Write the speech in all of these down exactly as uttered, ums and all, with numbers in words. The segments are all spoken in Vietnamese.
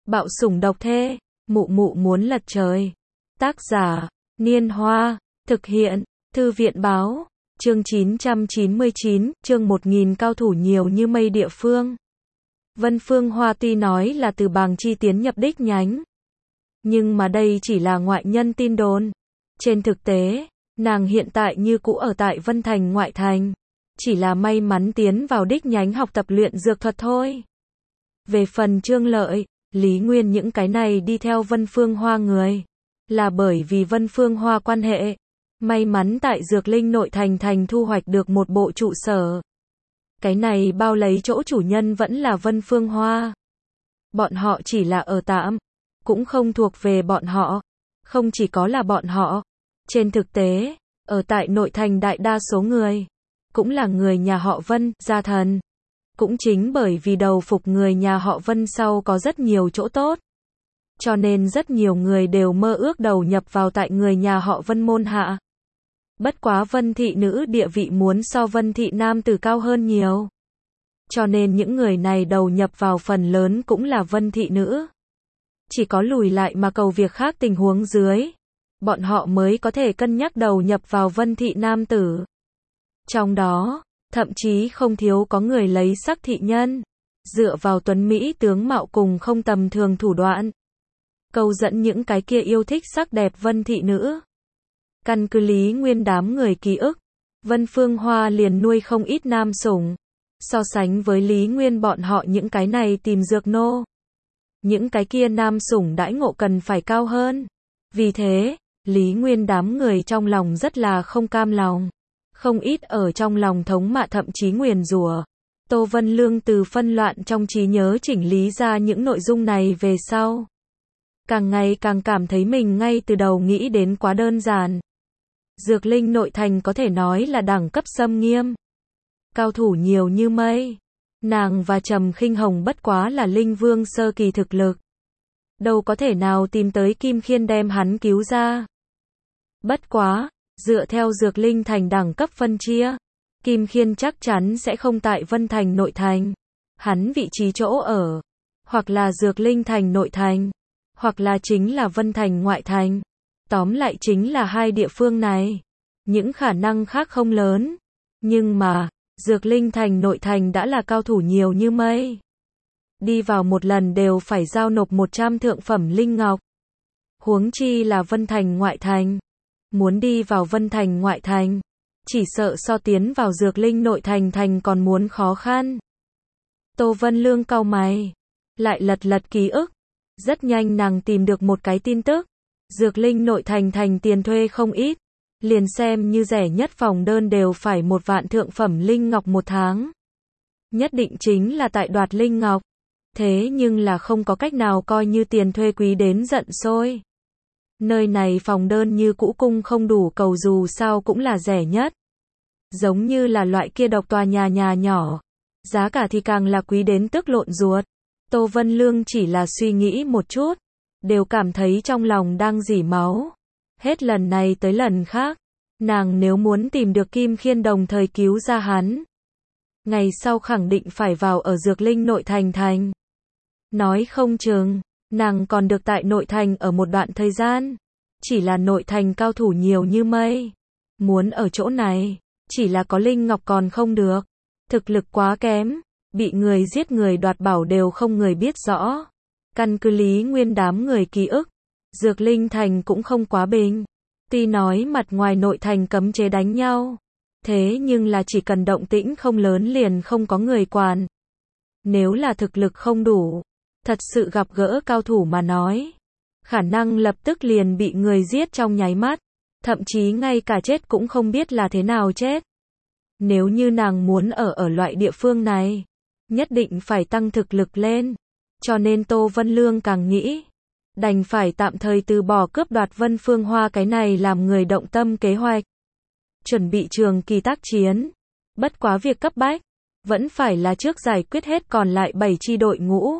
Bạo sủng độc thê, mụ mụ muốn lật trời. Tác giả, Niên Hoa, thực hiện, Thư viện Báo, chương chín trăm chín mươi chín, chương một nghìn cao thủ nhiều như mây địa phương. Vân Phương Hoa tuy nói là từ Bàng Chi tiến nhập đích nhánh, nhưng mà đây chỉ là ngoại nhân tin đồn. Trên thực tế, nàng hiện tại như cũ ở tại Vân Thành ngoại thành, chỉ là may mắn tiến vào đích nhánh học tập luyện dược thuật thôi. Về phần Trương Lợi, Lý Nguyên những cái này đi theo Vân Phương Hoa người, là bởi vì Vân Phương Hoa quan hệ, may mắn tại Dược Linh nội thành thành thu hoạch được một bộ trụ sở. Cái này bao lấy chỗ chủ nhân vẫn là Vân Phương Hoa. Bọn họ chỉ là ở tạm, cũng không thuộc về bọn họ. Không chỉ có là bọn họ, trên thực tế, ở tại nội thành đại đa số người, cũng là người nhà họ Vân, gia thần. Cũng chính bởi vì đầu phục người nhà họ Vân sau có rất nhiều chỗ tốt, cho nên rất nhiều người đều mơ ước đầu nhập vào tại người nhà họ Vân môn hạ. Bất quá Vân thị nữ địa vị muốn so Vân thị nam tử cao hơn nhiều, cho nên những người này đầu nhập vào phần lớn cũng là Vân thị nữ. Chỉ có lùi lại mà cầu việc khác tình huống dưới, bọn họ mới có thể cân nhắc đầu nhập vào Vân thị nam tử. Trong đó, thậm chí không thiếu có người lấy sắc thị nhân, dựa vào tuấn mỹ tướng mạo cùng không tầm thường thủ đoạn, câu dẫn những cái kia yêu thích sắc đẹp Vân thị nữ. Căn cứ Lý Nguyên đám người ký ức, Vân Phương Hoa liền nuôi không ít nam sủng. So sánh với Lý Nguyên bọn họ những cái này tìm dược nô, những cái kia nam sủng đãi ngộ cần phải cao hơn. Vì thế, Lý Nguyên đám người trong lòng rất là không cam lòng. Không ít ở trong lòng thống mạ thậm chí nguyền rủa. Tô Vân Lương từ phân loạn trong trí nhớ chỉnh lý ra những nội dung này về sau, càng ngày càng cảm thấy mình ngay từ đầu nghĩ đến quá đơn giản. Dược Linh nội thành có thể nói là đẳng cấp xâm nghiêm, cao thủ nhiều như mây. Nàng và Trầm Khinh Hồng bất quá là linh vương sơ kỳ thực lực, đâu có thể nào tìm tới Kim Khiên đem hắn cứu ra. Bất quá, dựa theo Dược Linh thành đẳng cấp phân chia, Kim Khiên chắc chắn sẽ không tại Vân Thành nội thành. Hắn vị trí chỗ ở, hoặc là Dược Linh thành nội thành, hoặc là chính là Vân Thành ngoại thành. Tóm lại chính là hai địa phương này. Những khả năng khác không lớn, nhưng mà Dược Linh thành nội thành đã là cao thủ nhiều như mây. Đi vào một lần đều phải giao nộp một trăm thượng phẩm linh ngọc. Huống chi là Vân Thành ngoại thành. Muốn đi vào Vân Thành ngoại thành, chỉ sợ so tiến vào Dược Linh nội thành thành còn muốn khó khăn. Tô Vân Lương cau mày, lại lật lật ký ức. Rất nhanh nàng tìm được một cái tin tức. Dược Linh nội thành thành tiền thuê không ít, liền xem như rẻ nhất phòng đơn đều phải một vạn thượng phẩm linh ngọc một tháng. Nhất định chính là tại đoạt linh ngọc. Thế nhưng là không có cách nào coi như tiền thuê quý đến giận sôi. Nơi này phòng đơn như cũ cung không đủ cầu dù sao cũng là rẻ nhất. Giống như là loại kia độc tòa nhà nhà nhỏ, giá cả thì càng là quý đến tức lộn ruột. Tô Vân Lương chỉ là suy nghĩ một chút, đều cảm thấy trong lòng đang rỉ máu. Hết lần này tới lần khác, nàng nếu muốn tìm được Kim Khiên đồng thời cứu ra hắn, ngày sau khẳng định phải vào ở Dược Linh nội thành thành. Nói không chừng, nàng còn được tại nội thành ở một đoạn thời gian. Chỉ là nội thành cao thủ nhiều như mây. Muốn ở chỗ này, chỉ là có linh ngọc còn không được. Thực lực quá kém, bị người giết người đoạt bảo đều không người biết rõ. Căn cứ Lý Nguyên đám người ký ức, Dược Linh thành cũng không quá bình. Tuy nói mặt ngoài nội thành cấm chế đánh nhau, thế nhưng là chỉ cần động tĩnh không lớn liền không có người quản. Nếu là thực lực không đủ, thật sự gặp gỡ cao thủ mà nói, khả năng lập tức liền bị người giết trong nháy mắt, thậm chí ngay cả chết cũng không biết là thế nào chết. Nếu như nàng muốn ở ở loại địa phương này, nhất định phải tăng thực lực lên, cho nên Tô Vân Lương càng nghĩ, đành phải tạm thời từ bỏ cướp đoạt Vân Phương Hoa cái này làm người động tâm kế hoạch. Chuẩn bị trường kỳ tác chiến, bất quá việc cấp bách, vẫn phải là trước giải quyết hết còn lại bảy chi đội ngũ.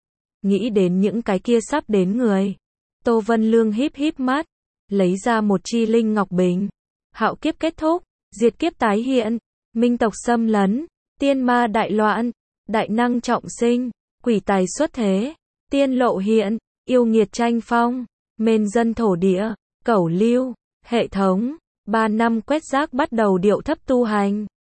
Nghĩ đến những cái kia sắp đến người, Tô Vân Lương híp híp mắt, lấy ra một chi linh ngọc bình. Hạo kiếp kết thúc, diệt kiếp tái hiện, minh tộc xâm lấn, tiên ma đại loạn, đại năng trọng sinh, quỷ tài xuất thế, tiên lộ hiện, yêu nghiệt tranh phong, mên dân thổ địa, cẩu lưu, hệ thống, ba năm quét rác bắt đầu điệu thấp tu hành.